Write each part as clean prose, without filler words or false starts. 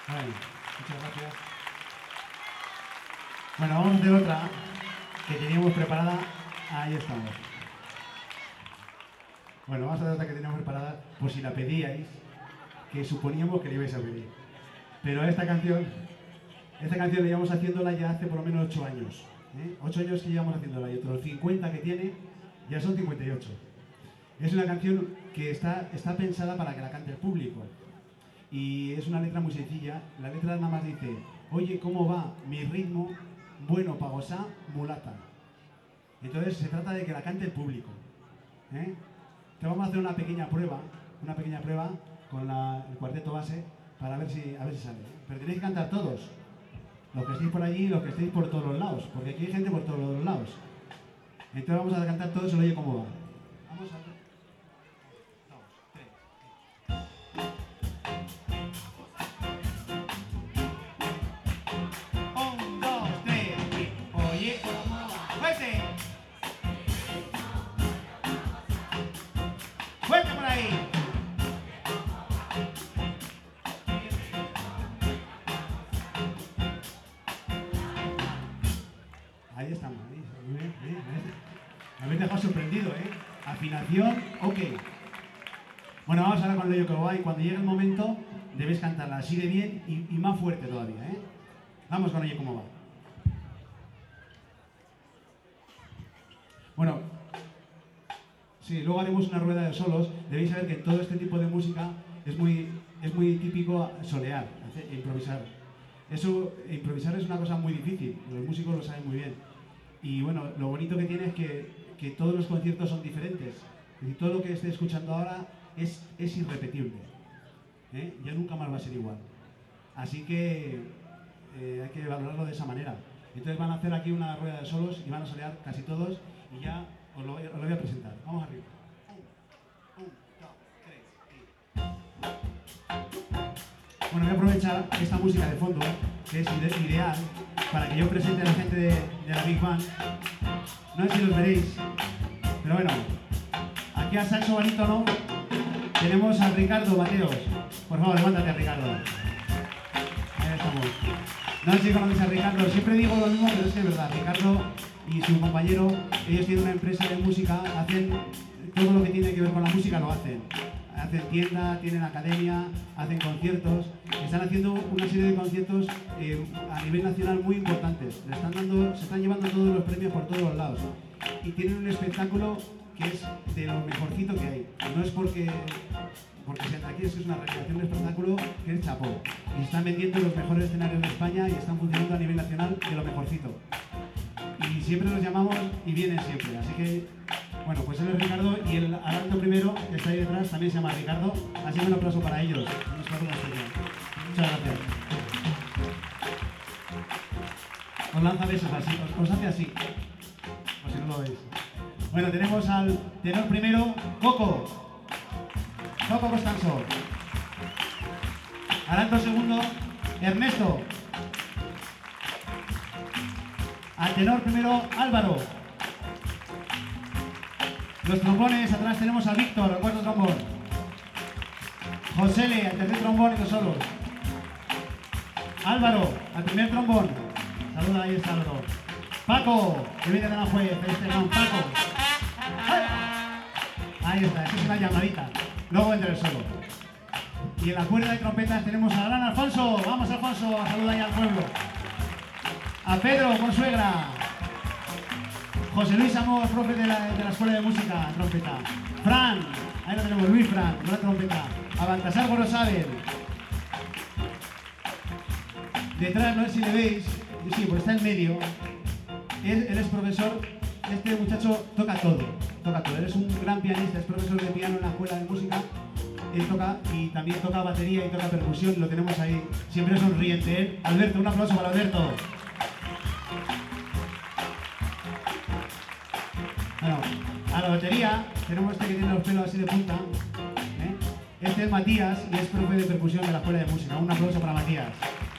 Bueno, muchas gracias. Bueno, vamos a hacer otra que teníamos preparada. Ahí estamos. Bueno, vamos a hacer otra que teníamos preparada por si la pedíais, que suponíamos que le ibais a pedir. Pero esta canción la llevamos haciéndola ya hace por lo menos 8 años. 8 años que llevamos haciéndola y otros 50 que tiene, ya son 58. Es una canción que está pensada para que la cante el público. Y es una letra muy sencilla. La letra nada más dice: oye, ¿cómo va mi ritmo? Bueno, pa' gozar, mulata. Entonces se trata de que la cante el público. Te vamos a hacer una pequeña prueba con el cuarteto base para ver si sale. Pero tenéis que cantar todos. Los que estéis por allí y los que estéis por todos los lados, porque aquí hay gente por todos los lados. Entonces vamos a cantar todos el Oye Cómo Va. Vamos a ver. 1, 2, 3. Oye, fuerte. Fuerte por ahí. Ahí estamos, ahí. Me habéis dejado sorprendido, ¿eh? Afinación, ok. Bueno, vamos ahora con el Oye Cómo Va y cuando llegue el momento debéis cantarla así de bien y más fuerte todavía, ¿eh? Vamos con Oye Cómo Va. Bueno, sí, luego haremos una rueda de solos. Debéis saber que en todo este tipo de música es muy típico solear, improvisar. Improvisar es una cosa muy difícil, los músicos lo saben muy bien. Y bueno, lo bonito que tiene es que todos los conciertos son diferentes. Es decir, todo lo que esté escuchando ahora es irrepetible. Ya nunca más va a ser igual. Así que hay que valorarlo de esa manera. Entonces van a hacer aquí una rueda de solos y van a solear casi todos y ya os lo voy a presentar. Vamos arriba. 1, 2, 3 y... Bueno, voy a aprovechar esta música de fondo, que es ideal, para que yo presente a la gente de la Big Band. No sé si los veréis, pero bueno, aquí al saxo barítono tenemos a Ricardo Mateos. Por favor, levántate, Ricardo. Ahí estamos. No sé si conoces a Ricardo, siempre digo lo mismo, pero es que es verdad. Ricardo y su compañero, ellos tienen una empresa de música, hacen todo lo que tiene que ver con la música, lo hacen. Hacen tienda, tienen academia, hacen conciertos, están haciendo una serie de conciertos a nivel nacional muy importantes. Se están llevando todos los premios por todos los lados. Y tienen un espectáculo que es de lo mejorcito que hay. No es porque sean aquí, es que es una realización de espectáculo que es chapó. Y están vendiendo los mejores escenarios de España y están funcionando a nivel nacional de lo mejorcito. Y siempre los llamamos y vienen siempre. Así que, bueno, pues él es Ricardo y el Arando primero, que está ahí detrás, también se llama Ricardo. Así que un aplauso para ellos. Muchas gracias. Os lanza besos así, os hace así. Por si no lo veis. Bueno, tenemos al tenor primero, Coco Costanzo. Arando segundo, Ernesto. Al tenor primero, Álvaro. Los trombones, atrás tenemos a Víctor, al cuarto trombón. Josele, al tercer trombón y los solos. Álvaro, al primer trombón. Saluda, ahí está Álvaro. Paco, que viene de la juez, Paco. Ahí está, esa es una llamadita. Luego entra el solo. Y en la cuerda de trompetas tenemos al gran Alfonso. Vamos, Alfonso, a saludar ahí al pueblo. A Pedro, Consuegra. José Luis Amos, profe de la Escuela de Música, trompeta. Fran, ahí lo tenemos, Luis Fran, con la trompeta. A Baltasar Gorosabel. Detrás, no sé si le veis, sí, pues está en medio. Él es profesor, este muchacho toca todo. Él es un gran pianista, es profesor de piano en la Escuela de Música. Él toca y también toca batería y toca percusión, lo tenemos ahí, siempre sonriente. Él, Alberto, un aplauso para Alberto. Bueno, a la batería tenemos este que tiene los pelos así de punta. Este es Matías y es profe de percusión de la Escuela de Música. Un aplauso para Matías.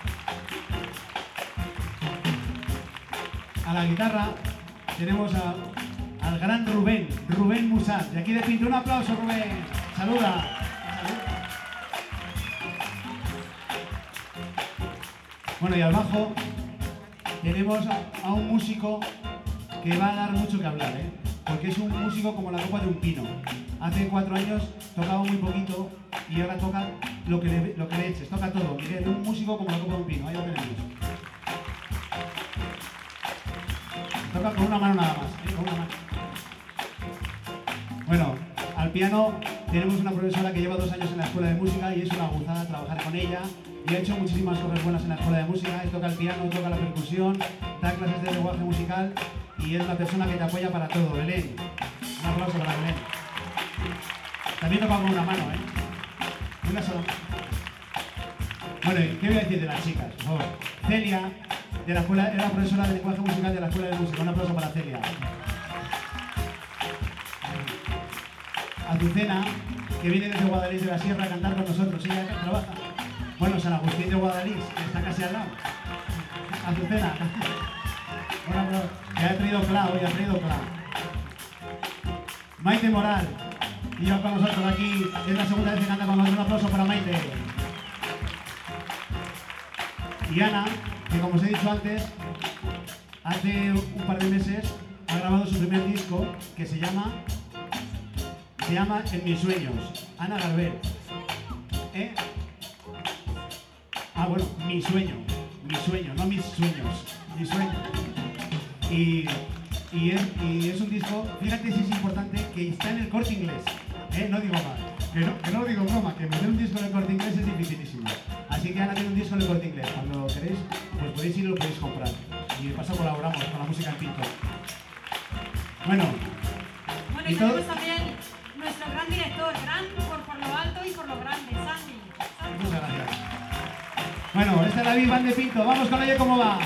A la guitarra tenemos al gran Rubén Musat. De aquí de Pinto, un aplauso, Rubén. Saluda. Bueno, y al bajo tenemos a un músico que va a dar mucho que hablar, ¿eh? Porque es un músico como la copa de un pino. Hace 4 años tocaba muy poquito y ahora toca lo que le eches, toca todo. Miguel, un músico como la copa de un pino, ahí lo tenemos. Toca con una mano nada más, ¿eh? Con una mano. Bueno, al piano tenemos una profesora que lleva 2 años en la escuela de música y es una gozada trabajar con ella. Y ha hecho muchísimas cosas buenas en la escuela de música. Toca el piano, toca la percusión, da clases de lenguaje musical y es una persona que te apoya para todo. Belén, un aplauso para Belén. También toca con una mano, ¿eh? Una sola. Bueno, ¿qué voy a decir de las chicas? Por favor. Celia, de la escuela, era profesora de lenguaje musical de la escuela de música. Un aplauso para Celia. Azucena, que viene desde Guadalís de la Sierra a cantar con nosotros. Ella trabaja. Bueno, San Agustín de Guadalís, que está casi al lado. Azucena. Bueno, ya he traído Clau, ya he traído Clau. Maite Moral, y yo con nosotros aquí, es la segunda vez que canta con nosotros. Un aplauso para Maite. Y Ana, que como os he dicho antes, hace un par de meses ha grabado su primer disco que se llama En mis sueños. Ana Garbet. Bueno, mi sueño, no mis sueños, mi sueño. Y es un disco, fíjate si es importante, que está en el Corte Inglés. No digo más, que no digo broma, que meter un disco en el Corte Inglés es dificilísimo. Así que Ana tiene un disco en el Corte Inglés. Cuando queréis, pues podéis ir y lo podéis comprar. Y de paso colaboramos con la música en Pinto. Bueno, y tenemos también nuestro gran director, gran por lo alto y por lo grande, Sandy. Muchas gracias. Bueno, esta es la Big Band de Pinto. Vamos con ella, ¿cómo va?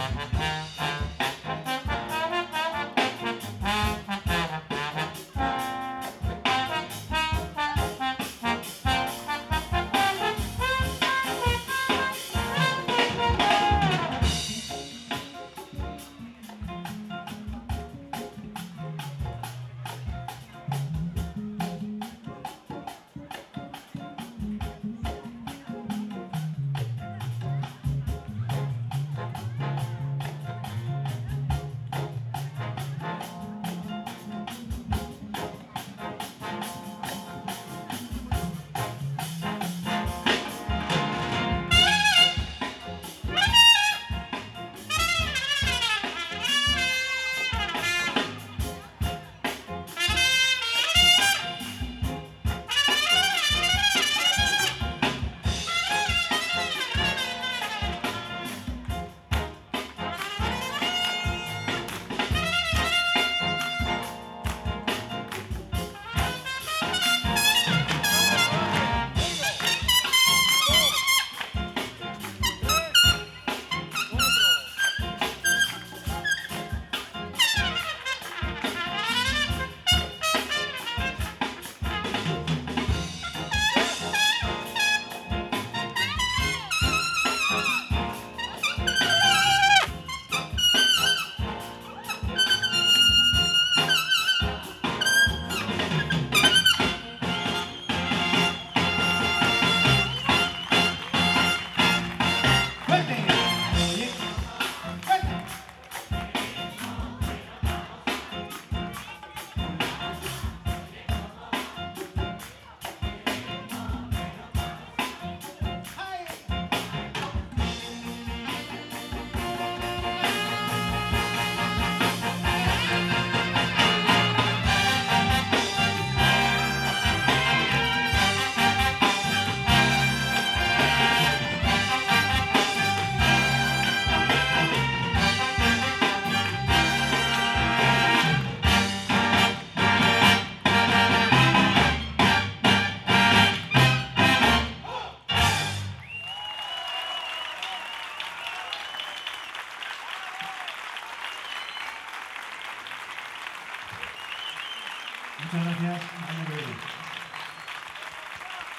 Muchas gracias. Año que viene.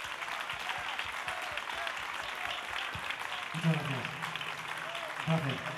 Muchas gracias. Gracias.